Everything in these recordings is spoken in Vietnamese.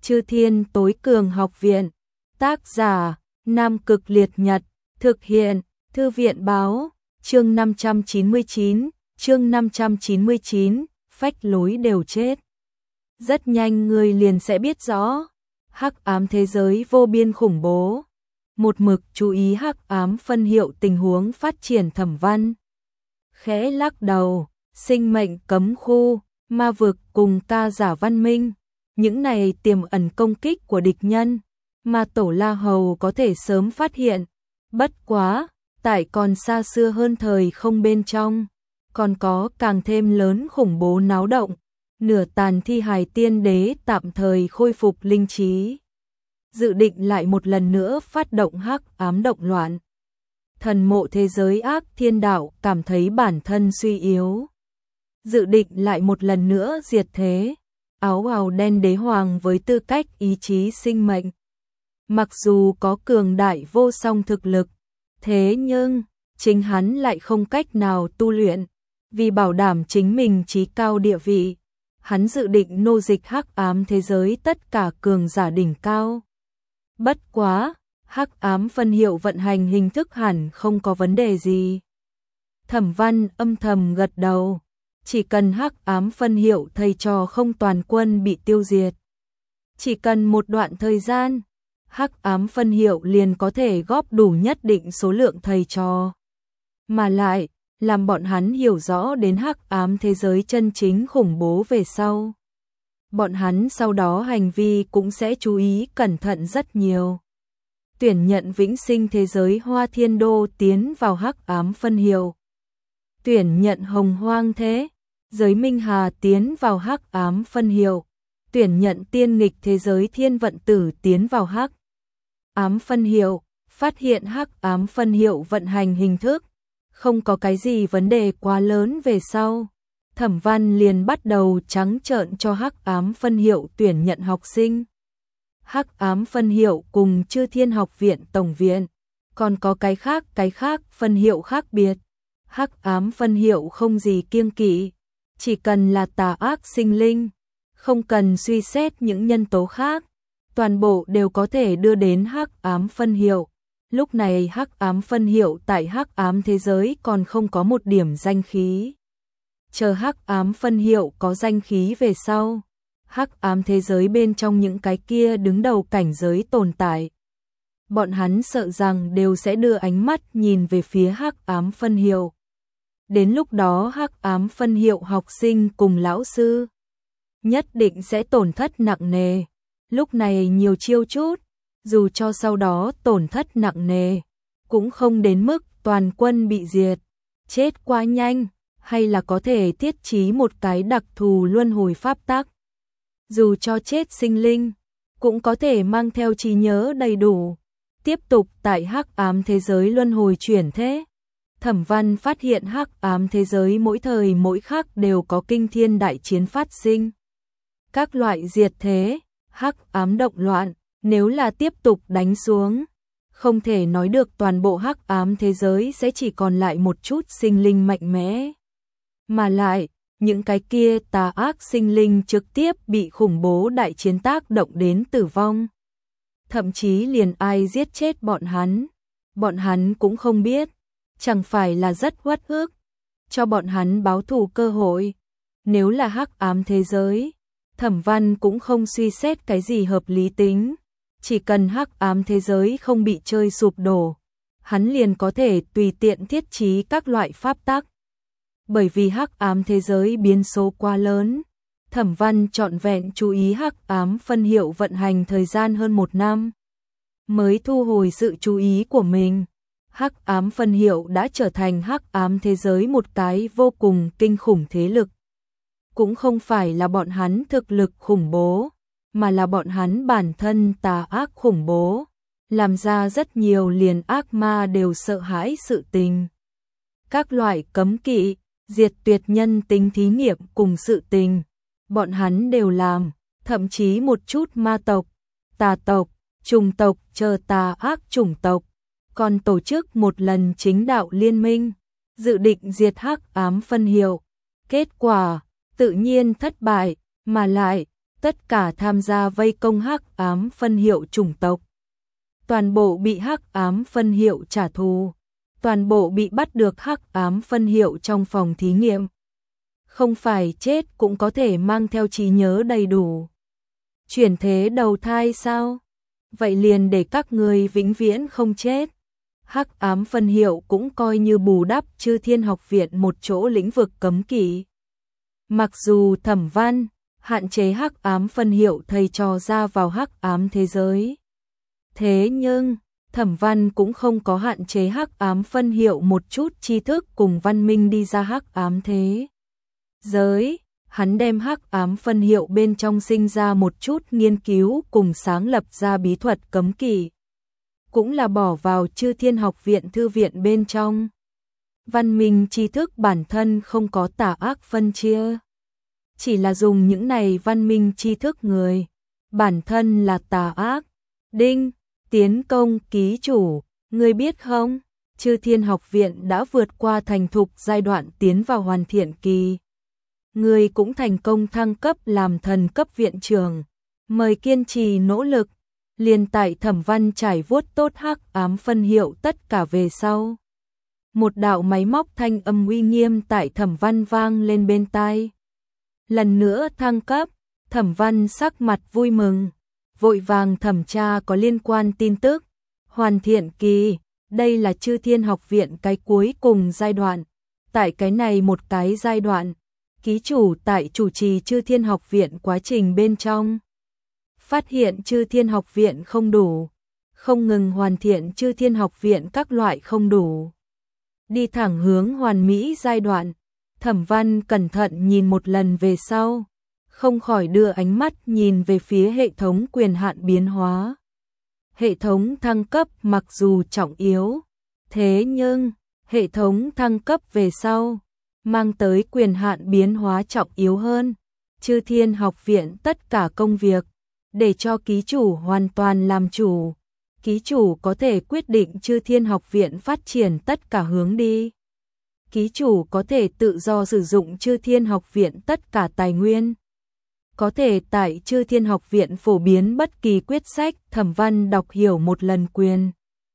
Chư Thiên Tối Cường Học Viện. Tác giả: Nam Cực Liệt Nhật. Thực hiện: Thư viện báo. Chương 599, phách lối đều chết. Rất nhanh người liền sẽ biết rõ. Hắc ám thế giới vô biên khủng bố. Một mực chú ý hắc ám phân hiệu tình huống phát triển Thẩm Văn. Khẽ lắc đầu, sinh mệnh cấm khu, ma vực cùng ta giả văn minh. Những này tiềm ẩn công kích của địch nhân, mà Tổ La Hầu có thể sớm phát hiện. Bất quá, tại còn xa xưa hơn thời không bên trong, còn có càng thêm lớn khủng bố náo động. Nửa tàn thi hài tiên đế tạm thời khôi phục linh trí, dự định lại một lần nữa phát động hắc ám động loạn. Thần mộ thế giới ác thiên đạo cảm thấy bản thân suy yếu, dự định lại một lần nữa diệt thế. Áo bào đen đế hoàng với tư cách ý chí sinh mệnh, mặc dù có cường đại vô song thực lực, thế nhưng chính hắn lại không cách nào tu luyện. Vì bảo đảm chính mình chí cao địa vị, hắn dự định nô dịch hắc ám thế giới tất cả cường giả đỉnh cao. Bất quá, hắc ám phân hiệu vận hành hình thức hẳn không có vấn đề gì. Thẩm Văn âm thầm gật đầu, chỉ cần hắc ám phân hiệu thầy trò không toàn quân bị tiêu diệt, chỉ cần một đoạn thời gian, hắc ám phân hiệu liền có thể góp đủ nhất định số lượng thầy trò. Mà lại, làm bọn hắn hiểu rõ đến hắc ám thế giới chân chính khủng bố về sau, bọn hắn sau đó hành vi cũng sẽ chú ý cẩn thận rất nhiều. Tuyển nhận vĩnh sinh thế giới Hoa Thiên Đô tiến vào hắc ám phân hiệu. Tuyển nhận Hồng Hoang thế giới Minh Hà tiến vào hắc ám phân hiệu. Tuyển nhận tiên nghịch thế giới Thiên Vận Tử tiến vào hắc ám phân hiệu. Phát hiện hắc ám phân hiệu vận hành hình thức không có cái gì vấn đề quá lớn về sau, Thẩm Văn liền bắt đầu trắng trợn cho hắc ám phân hiệu tuyển nhận học sinh. Hắc ám phân hiệu cùng Chư Thiên Học Viện Tổng viện, còn có cái khác phân hiệu khác biệt. Hắc ám phân hiệu không gì kiêng kỵ, chỉ cần là tà ác sinh linh, không cần suy xét những nhân tố khác, toàn bộ đều có thể đưa đến hắc ám phân hiệu. Lúc này hắc ám phân hiệu tại hắc ám thế giới còn không có một điểm danh khí. Chờ hắc ám phân hiệu có danh khí về sau, hắc ám thế giới bên trong những cái kia đứng đầu cảnh giới tồn tại, bọn hắn sợ rằng đều sẽ đưa ánh mắt nhìn về phía hắc ám phân hiệu. Đến lúc đó hắc ám phân hiệu học sinh cùng lão sư nhất định sẽ tổn thất nặng nề. Lúc này nhiều chiêu chút, dù cho sau đó tổn thất nặng nề, cũng không đến mức toàn quân bị diệt. Chết quá nhanh, hay là có thể thiết trí một cái đặc thù luân hồi pháp tắc. Dù cho chết sinh linh, cũng có thể mang theo trí nhớ đầy đủ, tiếp tục tại hắc ám thế giới luân hồi chuyển thế. Thẩm Văn phát hiện hắc ám thế giới mỗi thời mỗi khắc đều có kinh thiên đại chiến phát sinh. Các loại diệt thế, hắc ám động loạn, nếu là tiếp tục đánh xuống, không thể nói được toàn bộ hắc ám thế giới sẽ chỉ còn lại một chút sinh linh mạnh mẽ. Mà lại, những cái kia tà ác sinh linh trực tiếp bị khủng bố đại chiến tác động đến tử vong. Thậm chí liền ai giết chết bọn hắn cũng không biết, chẳng phải là rất uất ức, cho bọn hắn báo thù cơ hội. Nếu là hắc ám thế giới, Thẩm Văn cũng không suy xét cái gì hợp lý tính, chỉ cần hắc ám thế giới không bị chơi sụp đổ, hắn liền có thể tùy tiện thiết trí các loại pháp tắc. Bởi vì hắc ám thế giới biến số quá lớn, Thẩm Văn trọn vẹn chú ý hắc ám phân hiệu vận hành thời gian hơn 1 năm, mới thu hồi sự chú ý của mình. Hắc ám phân hiệu đã trở thành hắc ám thế giới một cái vô cùng kinh khủng thế lực. Cũng không phải là bọn hắn thực lực khủng bố, mà là bọn hắn bản thân tà ác khủng bố, làm ra rất nhiều liền ác ma đều sợ hãi sự tình. Các loại cấm kỵ, diệt tuyệt nhân tính thí nghiệm cùng sự tình, bọn hắn đều làm, thậm chí một chút ma tộc, tà tộc, trùng tộc chờ tà ác chủng tộc, còn tổ chức một lần chính đạo liên minh, dự định diệt hắc ám phân hiệu. Kết quả, tự nhiên thất bại, mà lại, tất cả tham gia vây công Hắc Ám phân hiệu chủng tộc. Toàn bộ bị Hắc Ám phân hiệu trả thù, toàn bộ bị bắt được Hắc Ám phân hiệu trong phòng thí nghiệm. Không phải chết cũng có thể mang theo trí nhớ đầy đủ. Chuyển thế đầu thai sao? Vậy liền để các người vĩnh viễn không chết. Hắc Ám phân hiệu cũng coi như bù đắp Chư Thiên Học viện một chỗ lĩnh vực cấm kỵ. Mặc dù Thẩm Văn hạn chế Hắc Ám phân hiệu thầy trò ra vào Hắc Ám thế giới, thế nhưng Thẩm Văn cũng không có hạn chế Hắc Ám phân hiệu một chút tri thức cùng văn minh đi ra Hắc Ám thế giới. Hắn đem Hắc Ám phân hiệu bên trong sinh ra một chút nghiên cứu cùng sáng lập ra bí thuật cấm kỵ, cũng là bỏ vào Chư Thiên Học viện thư viện bên trong. Văn minh tri thức bản thân không có tà ác phân chia, chỉ là dùng những này văn minh tri thức người bản thân là tà ác. Đinh, tiến công ký chủ, ngươi biết không? Chư Thiên Học viện đã vượt qua thành thục giai đoạn tiến vào hoàn thiện kỳ. Ngươi cũng thành công thăng cấp làm thần cấp viện trưởng, mời kiên trì nỗ lực. Liên tại Thẩm Văn trải vuốt tốt Hắc Ám phân hiệu tất cả về sau, một đạo máy móc thanh âm uy nghiêm tại Thẩm Văn vang lên bên tai. Lần nữa thăng cấp, Thẩm Văn sắc mặt vui mừng, vội vàng thẩm tra có liên quan tin tức. Hoàn thiện kỳ, đây là Chư Thiên Học viện cái cuối cùng giai đoạn. Tại cái này một cái giai đoạn, ký chủ tại chủ trì Chư Thiên Học viện quá trình bên trong, phát hiện Chư Thiên Học viện không đủ, không ngừng hoàn thiện Chư Thiên Học viện các loại không đủ, đi thẳng hướng hoàn mỹ giai đoạn. Thẩm Văn cẩn thận nhìn một lần về sau, không khỏi đưa ánh mắt nhìn về phía hệ thống quyền hạn biến hóa. Hệ thống thăng cấp mặc dù trọng yếu, thế nhưng hệ thống thăng cấp về sau mang tới quyền hạn biến hóa trọng yếu hơn. Chư Thiên Học viện tất cả công việc để cho ký chủ hoàn toàn làm chủ. Ký chủ có thể quyết định Chư Thiên Học viện phát triển tất cả hướng đi. Ký chủ có thể tự do sử dụng Chư Thiên Học viện tất cả tài nguyên. Có thể tại Chư Thiên Học viện phổ biến bất kỳ quyết sách. Thẩm Văn đọc hiểu một lần quyền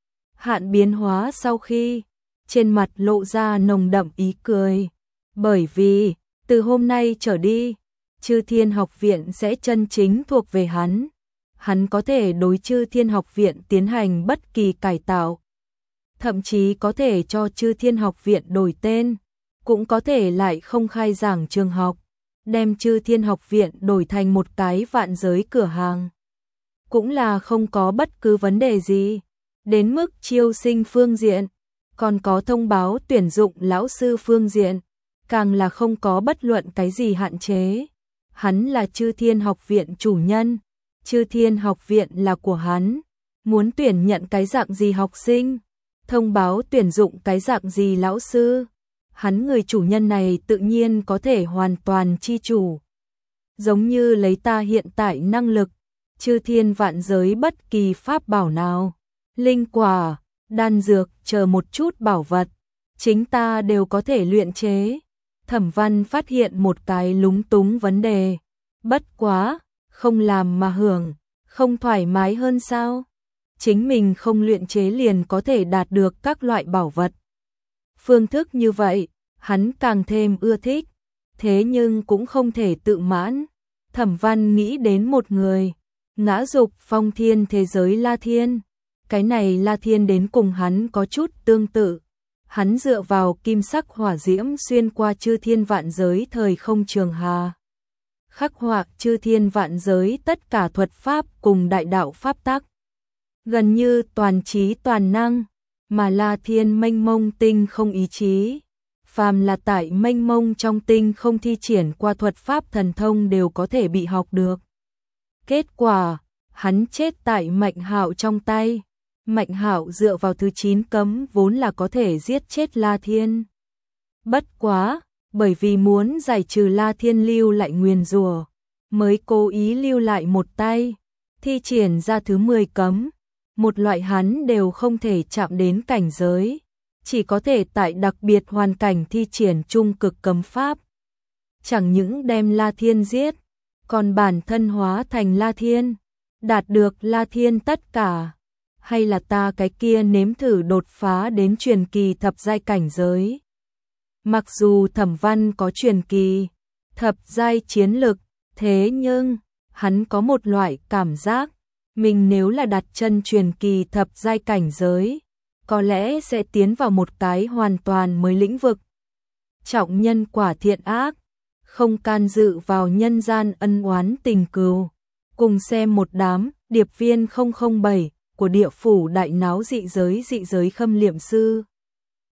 hạn biến hóa sau khi, trên mặt lộ ra nồng đậm ý cười. Bởi vì, từ hôm nay trở đi, Chư Thiên Học viện sẽ chân chính thuộc về hắn. Hắn có thể đối Chư Thiên Học viện tiến hành bất kỳ cải tạo. Thậm chí có thể cho Chư Thiên Học viện đổi tên, cũng có thể lại không khai giảng trường học, đem Chư Thiên Học viện đổi thành một cái vạn giới cửa hàng. Cũng là không có bất cứ vấn đề gì. Đến mức chiêu sinh phương diện, còn có thông báo tuyển dụng lão sư phương diện, càng là không có bất luận cái gì hạn chế. Hắn là Chư Thiên Học viện chủ nhân, Chư Thiên Học viện là của hắn. Muốn tuyển nhận cái dạng gì học sinh, thông báo tuyển dụng cái dạng gì lão sư, hắn người chủ nhân này tự nhiên có thể hoàn toàn chi chủ. Giống như lấy ta hiện tại năng lực, Chư Thiên vạn giới bất kỳ pháp bảo nào, linh quả, đan dược chờ một chút bảo vật, chính ta đều có thể luyện chế. Thẩm Văn phát hiện một cái lúng túng vấn đề. Bất quá, không làm mà hưởng, không thoải mái hơn sao? Chính mình không luyện chế liền có thể đạt được các loại bảo vật. Phương thức như vậy, hắn càng thêm ưa thích, thế nhưng cũng không thể tự mãn. Thẩm Văn nghĩ đến một người, ngã dục phong thiên thế giới La Thiên. Cái này La Thiên đến cùng hắn có chút tương tự. Hắn dựa vào kim sắc hỏa diễm xuyên qua Chư Thiên vạn giới thời không trường hà, khắc họa Chư Thiên vạn giới tất cả thuật pháp cùng đại đạo pháp tắc, gần như toàn trí toàn năng. Mà La Thiên mênh mông tinh không ý chí, phàm là tại mênh mông trong tinh không thi triển qua thuật pháp thần thông đều có thể bị học được. Kết quả, hắn chết tại Mạnh Hạo trong tay. Mạnh Hạo dựa vào thứ 9 cấm vốn là có thể giết chết La Thiên. Bất quá, bởi vì muốn giải trừ La Thiên lưu lại nguyền rủa, mới cố ý lưu lại một tay, thi triển ra thứ 10 cấm. Một loại hắn đều không thể chạm đến cảnh giới, chỉ có thể tại đặc biệt hoàn cảnh thi triển trung cực cấm pháp. Chẳng những đem La Thiên giết, còn bản thân hóa thành La Thiên, đạt được La Thiên tất cả, hay là ta cái kia nếm thử đột phá đến truyền kỳ thập giai cảnh giới. Mặc dù Thẩm Văn có truyền kỳ thập giai chiến lực, thế nhưng hắn có một loại cảm giác, mình nếu là đặt chân truyền kỳ thập giai cảnh giới, có lẽ sẽ tiến vào một cái hoàn toàn mới lĩnh vực. Trọng nhân quả thiện ác, không can dự vào nhân gian ân oán tình cừu. Cùng xem một đám điệp viên 007 của địa phủ đại náo dị giới khâm liệm sư.